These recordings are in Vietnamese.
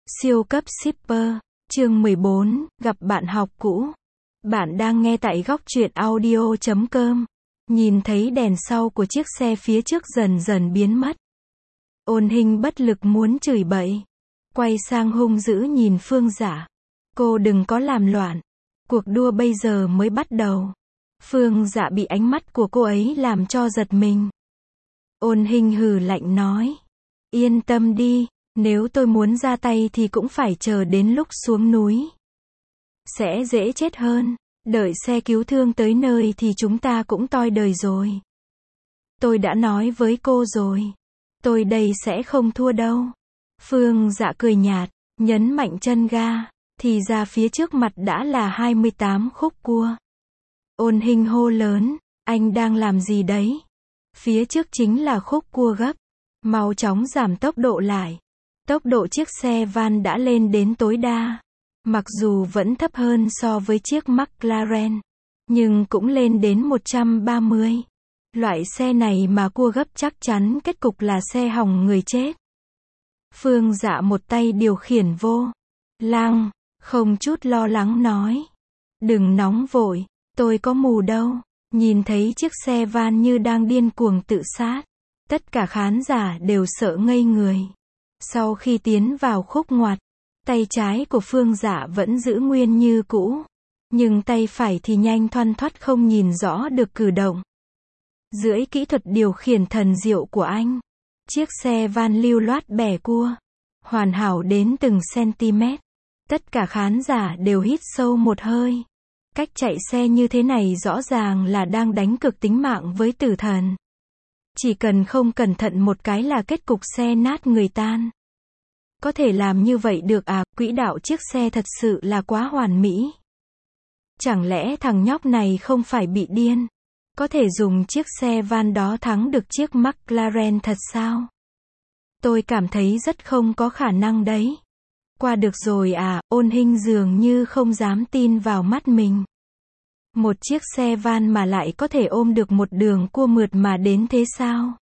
Siêu cấp shipper, chương 14, gặp bạn học cũ. Bạn đang nghe tại góc truyện audio.com. Nhìn thấy đèn sau của chiếc xe phía trước dần dần biến mất. Ôn Hinh bất lực muốn chửi bậy. Quay sang hung dữ nhìn Phương Dạ. Cô đừng có làm loạn. Cuộc đua bây giờ mới bắt đầu. Phương Dạ bị ánh mắt của cô ấy làm cho giật mình. Ôn Hinh hừ lạnh nói. Yên tâm đi. Nếu tôi muốn ra tay thì cũng phải chờ đến lúc xuống núi. Sẽ dễ chết hơn. Đợi xe cứu thương tới nơi thì chúng ta cũng toi đời rồi. Tôi đã nói với cô rồi. Tôi đây sẽ không thua đâu. Phương Dạ cười nhạt, nhấn mạnh chân ga. Thì ra phía trước mặt đã là 28 khúc cua. Ôn Hinh hô lớn, anh đang làm gì đấy? Phía trước chính là khúc cua gấp. Mau chóng giảm tốc độ lại. Tốc độ chiếc xe van đã lên đến tối đa. Mặc dù vẫn thấp hơn so với chiếc McLaren, nhưng cũng lên đến 130. Loại xe này mà cua gấp chắc chắn kết cục là xe hỏng người chết. Phương Dạ một tay điều khiển vô lăng, không chút lo lắng nói. Đừng nóng vội, tôi có mù đâu. Nhìn thấy chiếc xe van như đang điên cuồng tự sát. Tất cả khán giả đều sợ ngây người. Sau khi tiến vào khúc ngoặt, tay trái của Phương Dạ vẫn giữ nguyên như cũ. Nhưng tay phải thì nhanh thoăn thoắt không nhìn rõ được cử động. Dưới kỹ thuật điều khiển thần diệu của anh, chiếc xe van lưu loát bẻ cua. Hoàn hảo đến từng cm. Tất cả khán giả đều hít sâu một hơi. Cách chạy xe như thế này rõ ràng là đang đánh cược tính mạng với tử thần. Chỉ cần không cẩn thận một cái là kết cục xe nát người tan. Có thể làm như vậy được à, quỹ đạo chiếc xe thật sự là quá hoàn mỹ. Chẳng lẽ thằng nhóc này không phải bị điên? Có thể dùng chiếc xe van đó thắng được chiếc McLaren thật sao? Tôi cảm thấy rất không có khả năng đấy. Qua được rồi à, Ôn Hinh dường như không dám tin vào mắt mình. Một chiếc xe van mà lại có thể ôm được một đường cua mượt mà đến thế sao?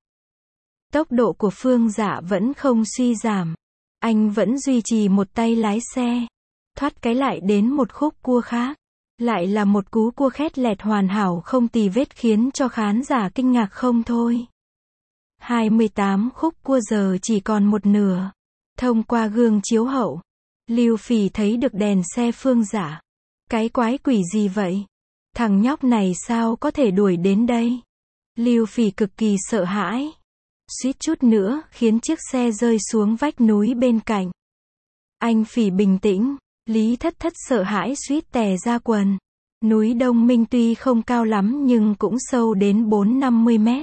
Tốc độ của Phương Dạ vẫn không suy giảm. Anh vẫn duy trì một tay lái xe. Thoát cái lại đến một khúc cua khác. Lại là một cú cua khét lẹt hoàn hảo không tì vết khiến cho khán giả kinh ngạc không thôi. 28 khúc cua giờ chỉ còn một nửa. Thông qua gương chiếu hậu, Lưu Phỉ thấy được đèn xe Phương Dạ. Cái quái quỷ gì vậy? Thằng nhóc này sao có thể đuổi đến đây? Lưu Phỉ cực kỳ sợ hãi. Suýt chút nữa khiến chiếc xe rơi xuống vách núi bên cạnh. Anh Phỉ bình tĩnh. Lý Thất Thất sợ hãi suýt tè ra quần. Núi Đông Minh tuy không cao lắm nhưng cũng sâu đến 4-50 mét.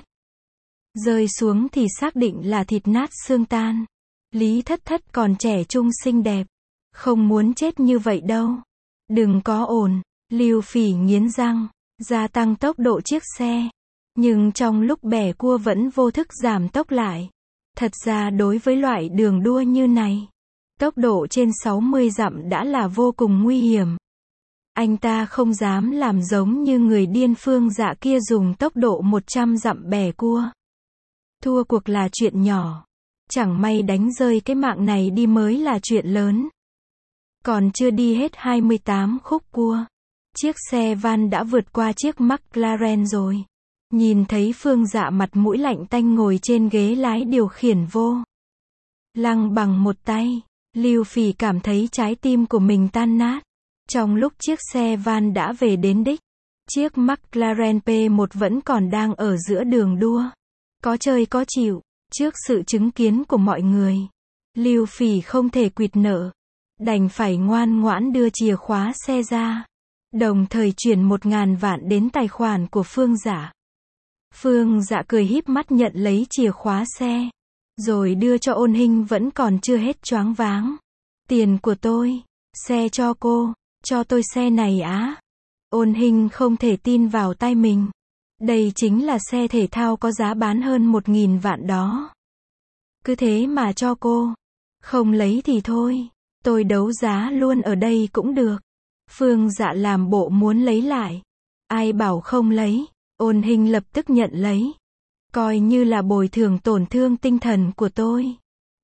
Rơi xuống thì xác định là thịt nát xương tan. Lý Thất Thất còn trẻ trung xinh đẹp. Không muốn chết như vậy đâu. Đừng có ồn. Lưu Phỉ nghiến răng, gia tăng tốc độ chiếc xe. Nhưng trong lúc bẻ cua vẫn vô thức giảm tốc lại. Thật ra đối với loại đường đua như này, tốc độ trên 60 dặm đã là vô cùng nguy hiểm. Anh ta không dám làm giống như người điên Phương Dạ kia dùng tốc độ 100 dặm bẻ cua. Thua cuộc là chuyện nhỏ. Chẳng may đánh rơi cái mạng này đi mới là chuyện lớn. Còn chưa đi hết 28 khúc cua. Chiếc xe van đã vượt qua chiếc McLaren rồi. Nhìn thấy Phương Dạ mặt mũi lạnh tanh ngồi trên ghế lái điều khiển vô lăng bằng một tay. Lưu Phỉ cảm thấy trái tim của mình tan nát. Trong lúc chiếc xe van đã về đến đích, chiếc McLaren P1 vẫn còn đang ở giữa đường đua. Có chơi có chịu. Trước sự chứng kiến của mọi người, Lưu Phỉ không thể quỵt nợ. Đành phải ngoan ngoãn đưa chìa khóa xe ra. Đồng thời chuyển 1.000 vạn đến tài khoản của Phương Dạ. Phương Dạ cười híp mắt nhận lấy chìa khóa xe. Rồi đưa cho Ôn Hinh vẫn còn chưa hết choáng váng. Tiền của tôi. Xe cho cô. Cho tôi xe này á. Ôn Hinh không thể tin vào tai mình. Đây chính là xe thể thao có giá bán hơn 1.000 vạn đó. Cứ thế mà cho cô. Không lấy thì thôi. Tôi đấu giá luôn ở đây cũng được. Phương Dạ làm bộ muốn lấy lại. Ai bảo không lấy. Ôn Hinh lập tức nhận lấy. Coi như là bồi thường tổn thương tinh thần của tôi.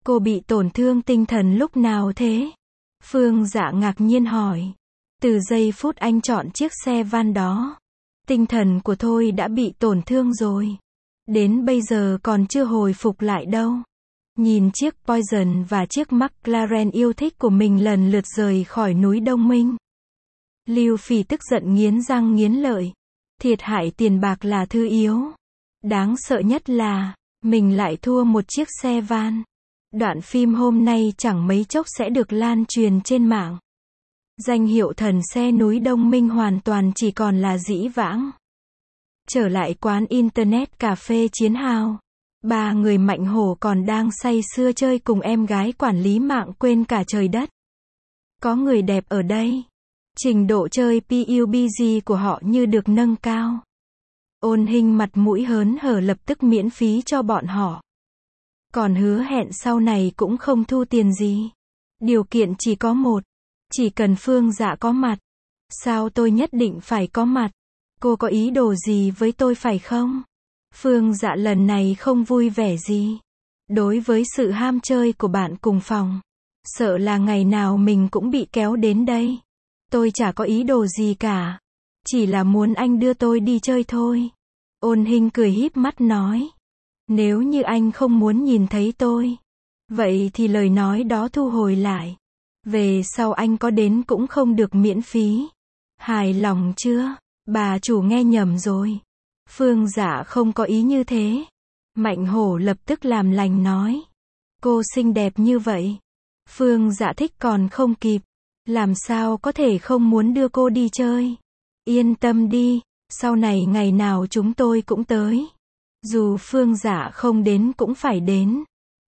Cô bị tổn thương tinh thần lúc nào thế? Phương Dạ ngạc nhiên hỏi. Từ giây phút anh chọn chiếc xe van đó, tinh thần của tôi đã bị tổn thương rồi. Đến bây giờ còn chưa hồi phục lại đâu. Nhìn chiếc Poison và chiếc McLaren yêu thích của mình lần lượt rời khỏi núi Đông Minh, Lưu Phỉ tức giận nghiến răng nghiến lợi. Thiệt hại tiền bạc là thứ yếu. Đáng sợ nhất là, mình lại thua một chiếc xe van. Đoạn phim hôm nay chẳng mấy chốc sẽ được lan truyền trên mạng. Danh hiệu thần xe núi Đông Minh hoàn toàn chỉ còn là dĩ vãng. Trở lại quán Internet cà phê Chiến Hào, ba người Mạnh Hổ còn đang say sưa chơi cùng em gái quản lý mạng quên cả trời đất. Có người đẹp ở đây. Trình độ chơi PUBG của họ như được nâng cao. Ôn Hinh mặt mũi hớn hở lập tức miễn phí cho bọn họ. Còn hứa hẹn sau này cũng không thu tiền gì. Điều kiện chỉ có một. Chỉ cần Phương Dạ có mặt. Sao tôi nhất định phải có mặt? Cô có ý đồ gì với tôi phải không? Phương Dạ lần này không vui vẻ gì. Đối với sự ham chơi của bạn cùng phòng, sợ là ngày nào mình cũng bị kéo đến đây. Tôi chả có ý đồ gì cả. Chỉ là muốn anh đưa tôi đi chơi thôi. Ôn Hinh cười híp mắt nói. Nếu như anh không muốn nhìn thấy tôi, vậy thì lời nói đó thu hồi lại. Về sau anh có đến cũng không được miễn phí. Hài lòng chưa? Bà chủ nghe nhầm rồi. Phương Dạ không có ý như thế. Mạnh Hổ lập tức làm lành nói. Cô xinh đẹp như vậy. Phương Dạ thích còn không kịp. Làm sao có thể không muốn đưa cô đi chơi. Yên tâm đi, sau này ngày nào chúng tôi cũng tới. Dù Phương Dạ không đến cũng phải đến.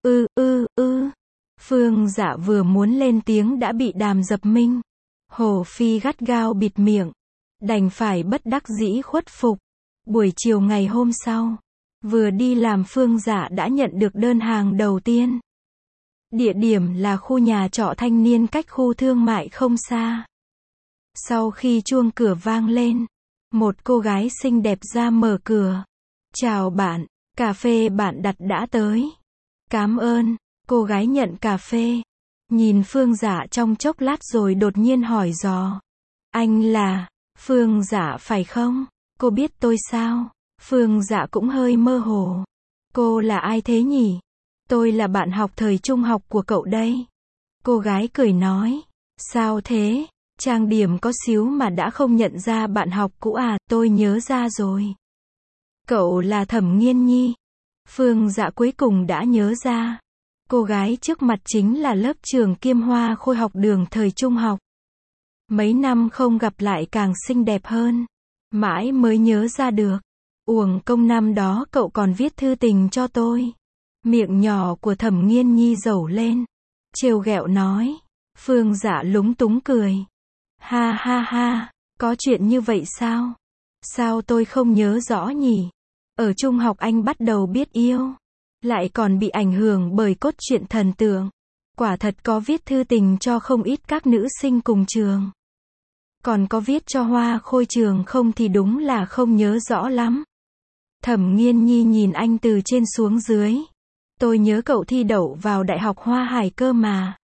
Phương Dạ vừa muốn lên tiếng đã bị Đàm Dập Minh, Hồ Phi gắt gao bịt miệng. Đành phải bất đắc dĩ khuất phục. Buổi chiều ngày hôm sau, vừa đi làm Phương Dạ đã nhận được đơn hàng đầu tiên. Địa điểm là khu nhà trọ thanh niên cách khu thương mại không xa. Sau khi chuông cửa vang lên, một cô gái xinh đẹp ra mở cửa. Chào bạn, cà phê bạn đặt đã tới. Cảm ơn, cô gái nhận cà phê. Nhìn Phương Dạ trong chốc lát rồi đột nhiên hỏi dò. Anh là Phương Dạ phải không? Cô biết tôi sao? Phương Dạ cũng hơi mơ hồ. Cô là ai thế nhỉ? Tôi là bạn học thời trung học của cậu đây. Cô gái cười nói. Sao thế? Trang điểm có xíu mà đã không nhận ra bạn học cũ à? Tôi nhớ ra rồi. Cậu là Thẩm Nghiên Nhi. Phương Dạ cuối cùng đã nhớ ra. Cô gái trước mặt chính là lớp trưởng kiêm hoa khôi học đường thời trung học. Mấy năm không gặp lại càng xinh đẹp hơn. Mãi mới nhớ ra được. Uổng công năm đó cậu còn viết thư tình cho tôi. Miệng nhỏ của Thẩm Nghiên Nhi dẩu lên. Trêu ghẹo nói. Phương Dạ lúng túng cười. Ha ha ha, có chuyện như vậy sao? Sao tôi không nhớ rõ nhỉ? Ở trung học anh bắt đầu biết yêu. Lại còn bị ảnh hưởng bởi cốt truyện thần tượng. Quả thật có viết thư tình cho không ít các nữ sinh cùng trường. Còn có viết cho Hoa Khôi trường không thì đúng là không nhớ rõ lắm. Thẩm Nghiên Nhi nhìn anh từ trên xuống dưới. Tôi nhớ cậu thi đậu vào Đại học Hoa Hải cơ mà.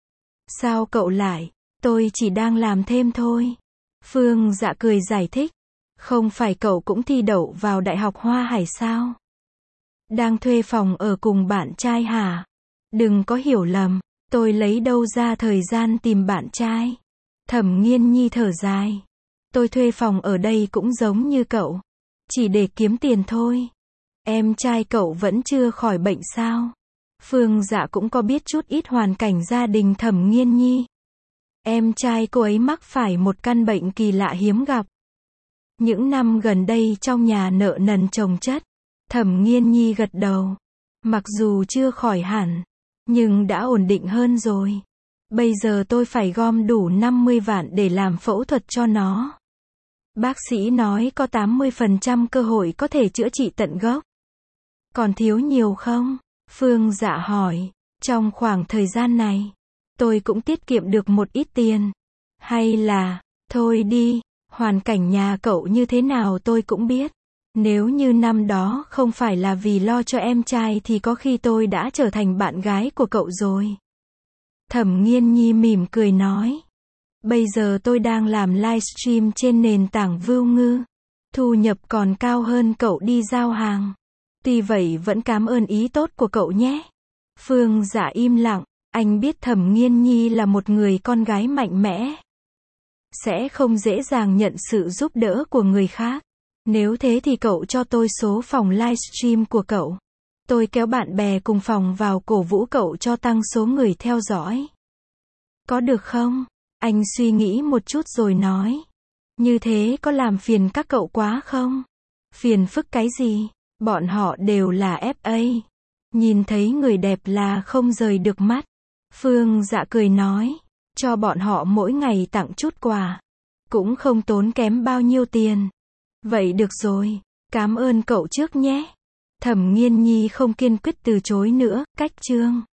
Sao cậu lại? Tôi chỉ đang làm thêm thôi. Phương Dạ cười giải thích. Không phải cậu cũng thi đậu vào Đại học Hoa Hải sao? Đang thuê phòng ở cùng bạn trai hả? Đừng có hiểu lầm, tôi lấy đâu ra thời gian tìm bạn trai. Thẩm Nghiên Nhi thở dài. Tôi thuê phòng ở đây cũng giống như cậu. Chỉ để kiếm tiền thôi. Em trai cậu vẫn chưa khỏi bệnh sao? Phương Dạ cũng có biết chút ít hoàn cảnh gia đình Thẩm Nghiên Nhi. Em trai cô ấy mắc phải một căn bệnh kỳ lạ hiếm gặp. Những năm gần đây trong nhà nợ nần chồng chất. Thẩm Nghiên Nhi gật đầu. Mặc dù chưa khỏi hẳn, nhưng đã ổn định hơn rồi. Bây giờ tôi phải gom đủ 50 vạn để làm phẫu thuật cho nó. Bác sĩ nói có 80% cơ hội có thể chữa trị tận gốc. Còn thiếu nhiều không? Phương Dạ hỏi. Trong khoảng thời gian này, tôi cũng tiết kiệm được một ít tiền. Hay là, thôi đi, hoàn cảnh nhà cậu như thế nào tôi cũng biết. Nếu như năm đó không phải là vì lo cho em trai thì có khi tôi đã trở thành bạn gái của cậu rồi. Thẩm Nghiên Nhi mỉm cười nói. Bây giờ tôi đang làm livestream trên nền tảng Vưu Ngư. Thu nhập còn cao hơn cậu đi giao hàng. Tuy vậy vẫn cảm ơn ý tốt của cậu nhé. Phương Dạ im lặng. Anh biết Thẩm Nghiên Nhi là một người con gái mạnh mẽ. Sẽ không dễ dàng nhận sự giúp đỡ của người khác. Nếu thế thì cậu cho tôi số phòng livestream của cậu. Tôi kéo bạn bè cùng phòng vào cổ vũ cậu cho tăng số người theo dõi. Có được không? Anh suy nghĩ một chút rồi nói. Như thế có làm phiền các cậu quá không? Phiền phức cái gì? Bọn họ đều là FA. Nhìn thấy người đẹp là không rời được mắt. Phương Dạ cười nói. Cho bọn họ mỗi ngày tặng chút quà. Cũng không tốn kém bao nhiêu tiền. Vậy được rồi. Cảm ơn cậu trước nhé. Thẩm Nghiên Nhi không kiên quyết từ chối nữa. Cách chương